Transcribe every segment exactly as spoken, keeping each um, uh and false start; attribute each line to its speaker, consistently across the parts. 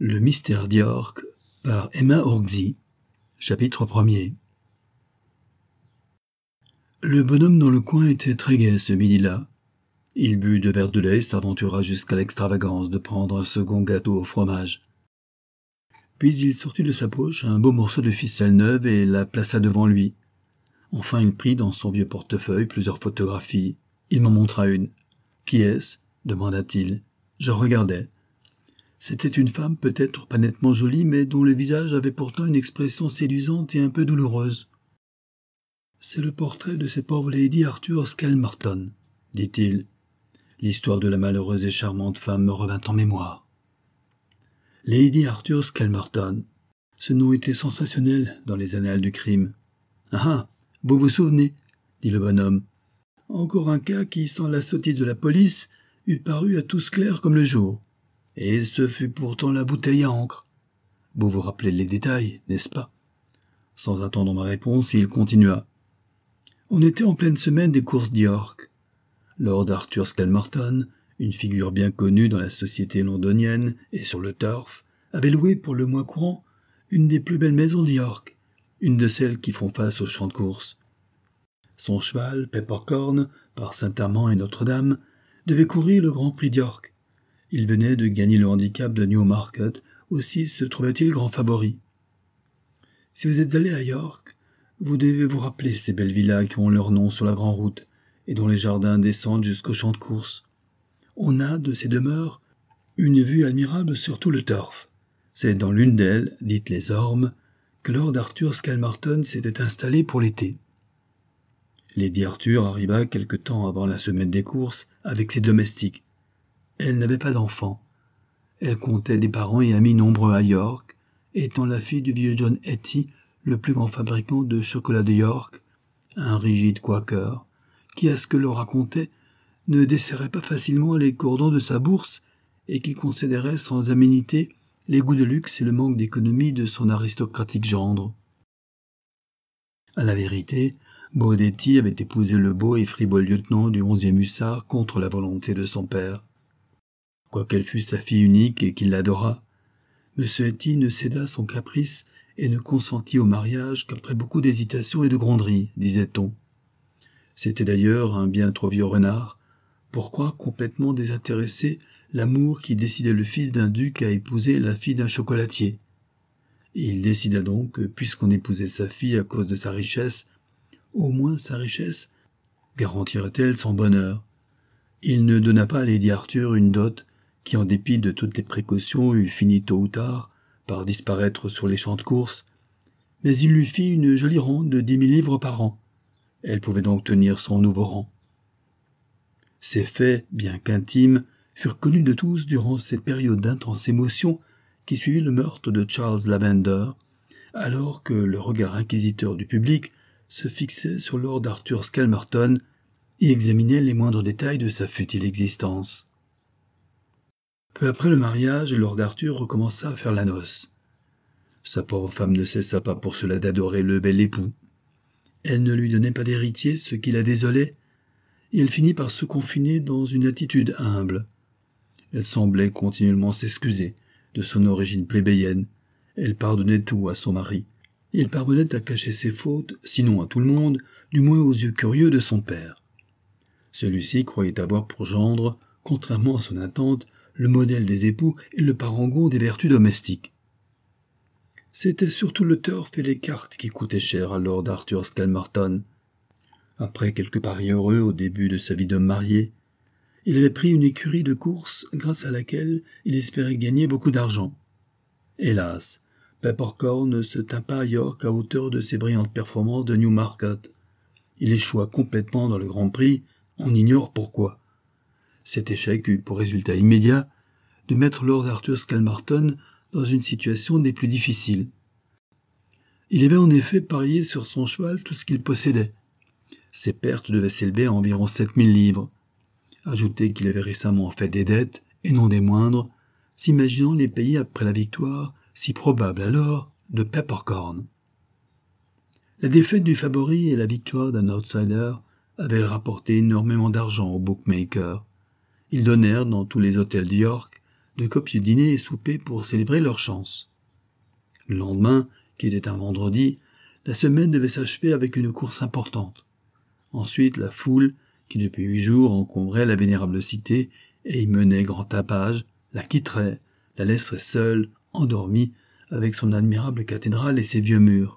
Speaker 1: Le mystère d'York par Emma Orczy. Chapitre premier. Le bonhomme dans le coin était très gai ce midi-là. Il but deux verres de lait et s'aventura jusqu'à l'extravagance de prendre un second gâteau au fromage. Puis il sortit de sa poche un beau morceau de ficelle neuve et la plaça devant lui. Enfin il prit dans son vieux portefeuille plusieurs photographies. Il m'en montra une. « Qui est-ce » demanda-t-il. Je regardai. C'était une femme peut-être pas nettement jolie, mais dont le visage avait pourtant une expression séduisante et un peu douloureuse. « C'est le portrait de cette pauvre Lady Arthur Skelmerton, » dit-il. L'histoire de la malheureuse et charmante femme me revint en mémoire. Lady Arthur Skelmerton. Ce nom était sensationnel dans les annales du crime. « Ah ah, vous vous souvenez » dit le bonhomme. « Encore un cas qui, sans la sottise de la police, eût paru à tous clair comme le jour. Et ce fut pourtant la bouteille à encre. Vous vous rappelez les détails, n'est-ce pas ?» Sans attendre ma réponse, il continua. « On était en pleine semaine des courses d'York. Lord Arthur Skelmerton, une figure bien connue dans la société londonienne et sur le turf, avait loué pour le mois courant une des plus belles maisons d'York, une de celles qui font face aux champs de course. Son cheval, Peppercorn, par Saint-Amand et Notre-Dame, devait courir le Grand Prix d'York. Il venait de gagner le handicap de Newmarket, aussi se trouvait-il grand favori. Si vous êtes allé à York, vous devez vous rappeler ces belles villas qui ont leur nom sur la grande route et dont les jardins descendent jusqu'au champ de course. On a, de ces demeures, une vue admirable sur tout le turf. C'est dans l'une d'elles, dite les Ormes, que Lord Arthur Skelmerton s'était installé pour l'été. Lady Arthur arriva quelque temps avant la semaine des courses avec ses domestiques. Elle n'avait pas d'enfants. Elle comptait des parents et amis nombreux à York, étant la fille du vieux John Etty, le plus grand fabricant de chocolat de York, un rigide quaker, qui, à ce que l'on racontait, ne desserrait pas facilement les cordons de sa bourse et qui considérait sans aménité les goûts de luxe et le manque d'économie de son aristocratique gendre. À la vérité, Maud Etty avait épousé le beau et frivole lieutenant du onzième hussard contre la volonté de son père. Quoiqu'elle fût sa fille unique et qu'il l'adorât, M. Etty ne céda à son caprice et ne consentit au mariage qu'après beaucoup d'hésitation et de gronderies, disait-on. C'était d'ailleurs un bien trop vieux renard pour croire complètement désintéressé l'amour qui décidait le fils d'un duc à épouser la fille d'un chocolatier. Et il décida donc que, puisqu'on épousait sa fille à cause de sa richesse, au moins sa richesse garantirait-elle son bonheur. Il ne donna pas à Lady Arthur une dot qui, en dépit de toutes les précautions, eût fini tôt ou tard par disparaître sur les champs de course, mais il lui fit une jolie rente de dix mille livres par an. Elle pouvait donc tenir son nouveau rang. Ces faits, bien qu'intimes, furent connus de tous durant cette période d'intense émotion qui suivit le meurtre de Charles Lavender, alors que le regard inquisiteur du public se fixait sur Lord Arthur Skelmerton et examinait les moindres détails de sa futile existence. Peu après le mariage, Lord Arthur recommença à faire la noce. Sa pauvre femme ne cessa pas pour cela d'adorer le bel époux. Elle ne lui donnait pas d'héritier, ce qui la désolait, et elle finit par se confiner dans une attitude humble. Elle semblait continuellement s'excuser de son origine plébéienne. Elle pardonnait tout à son mari. Il parvenait à cacher ses fautes, sinon à tout le monde, du moins aux yeux curieux de son père. Celui-ci croyait avoir pour gendre, contrairement à son attente, le modèle des époux et le parangon des vertus domestiques. C'était surtout le turf et les cartes qui coûtaient cher à Lord Arthur Skelmerton. Après quelques paris heureux au début de sa vie d'homme marié, il avait pris une écurie de course grâce à laquelle il espérait gagner beaucoup d'argent. Hélas, Peppercorn ne se tint pas à York à hauteur de ses brillantes performances de Newmarket. Il échoua complètement dans le Grand Prix, on ignore pourquoi. Cet échec eut pour résultat immédiat de mettre Lord Arthur Skelmerton dans une situation des plus difficiles. Il avait en effet parié sur son cheval tout ce qu'il possédait. Ses pertes devaient s'élever à environ sept mille livres. Ajoutez qu'il avait récemment fait des dettes, et non des moindres, s'imaginant les payer après la victoire, si probable alors, de Peppercorn. La défaite du favori et la victoire d'un outsider avaient rapporté énormément d'argent aux bookmakers. Ils donnèrent dans tous les hôtels de York de copieux dîners et soupers pour célébrer leur chance. Le lendemain, qui était un vendredi, la semaine devait s'achever avec une course importante. Ensuite, la foule, qui depuis huit jours encombrait la vénérable cité et y menait grand tapage, la quitterait, la laisserait seule, endormie, avec son admirable cathédrale et ses vieux murs.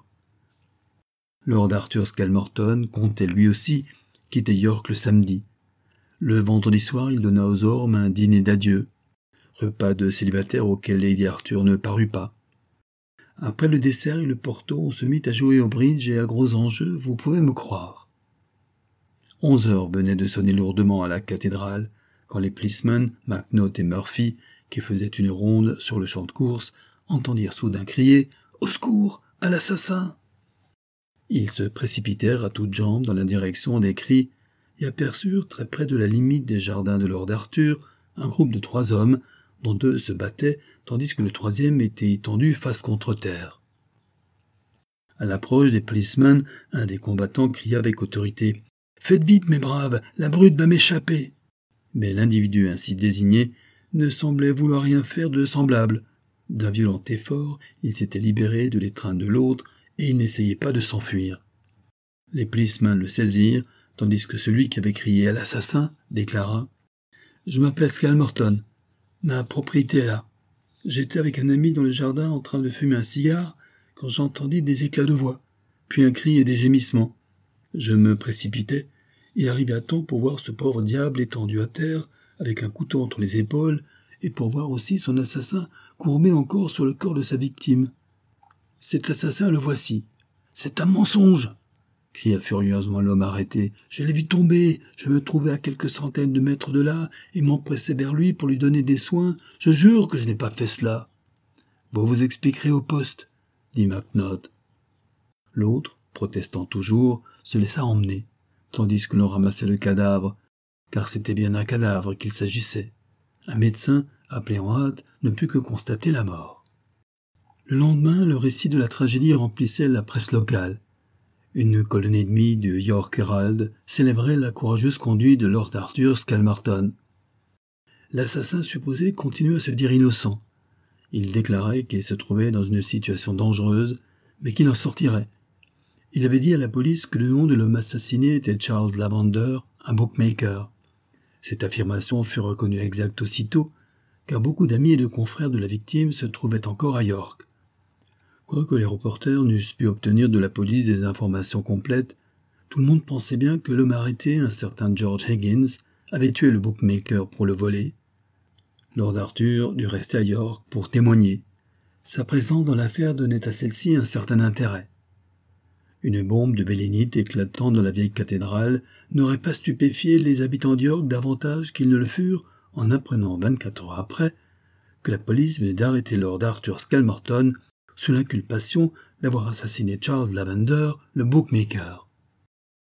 Speaker 1: Lord Arthur Skelmerton comptait lui aussi quitter York le samedi. Le vendredi soir, il donna aux ormes un dîner d'adieu, repas de célibataire auquel Lady Arthur ne parut pas. Après le dessert et le porto, on se mit à jouer au bridge et à gros enjeux, vous pouvez me croire. Onze heures venaient de sonner lourdement à la cathédrale, quand les policemen, McNaught et Murphy, qui faisaient une ronde sur le champ de course, entendirent soudain crier « Au secours, à l'assassin !» Ils se précipitèrent à toutes jambes dans la direction des cris et aperçurent, très près de la limite des jardins de Lord Arthur, un groupe de trois hommes, dont deux se battaient, tandis que le troisième était étendu face contre terre. À l'approche des policemen, un des combattants cria avec autorité « Faites vite, mes braves, la brute va m'échapper !» Mais l'individu ainsi désigné ne semblait vouloir rien faire de semblable. D'un violent effort, il s'était libéré de l'étreinte de l'autre et il n'essayait pas de s'enfuir. Les policemen le saisirent, tandis que celui qui avait crié à l'assassin déclara « Je m'appelle Skelmerton. Ma propriété est là. J'étais avec un ami dans le jardin en train de fumer un cigare quand j'entendis des éclats de voix, puis un cri et des gémissements. Je me précipitai et arrivai à temps pour voir ce pauvre diable étendu à terre avec un couteau entre les épaules et pour voir aussi son assassin courbé encore sur le corps de sa victime. « Cet assassin, le voici. C'est un mensonge !» cria furieusement l'homme arrêté. « Je l'ai vu tomber. Je me trouvais à quelques centaines de mètres de là et m'empressai vers lui pour lui donner des soins. Je jure que je n'ai pas fait cela. »« Vous vous expliquerez au poste, » dit McNaught. L'autre, protestant toujours, se laissa emmener, tandis que l'on ramassait le cadavre, car c'était bien d'un cadavre qu'il s'agissait. Un médecin, appelé en hâte, ne put que constater la mort. Le lendemain, le récit de la tragédie remplissait la presse locale. Une colonne et demie du York Herald célébrait la courageuse conduite de Lord Arthur Skelmerton. L'assassin supposé continuait à se dire innocent. Il déclarait qu'il se trouvait dans une situation dangereuse, mais qu'il en sortirait. Il avait dit à la police que le nom de l'homme assassiné était Charles Lavender, un bookmaker. Cette affirmation fut reconnue exacte aussitôt, car beaucoup d'amis et de confrères de la victime se trouvaient encore à York. Quoique les reporters n'eussent pu obtenir de la police des informations complètes, tout le monde pensait bien que l'homme arrêté, un certain George Higgins, avait tué le bookmaker pour le voler. Lord Arthur dut rester à York pour témoigner. Sa présence dans l'affaire donnait à celle-ci un certain intérêt. Une bombe de bélénite éclatant dans la vieille cathédrale n'aurait pas stupéfié les habitants d'York davantage qu'ils ne le furent en apprenant vingt-quatre heures après que la police venait d'arrêter Lord Arthur Skelmerton sous l'inculpation d'avoir assassiné Charles Lavender, le bookmaker.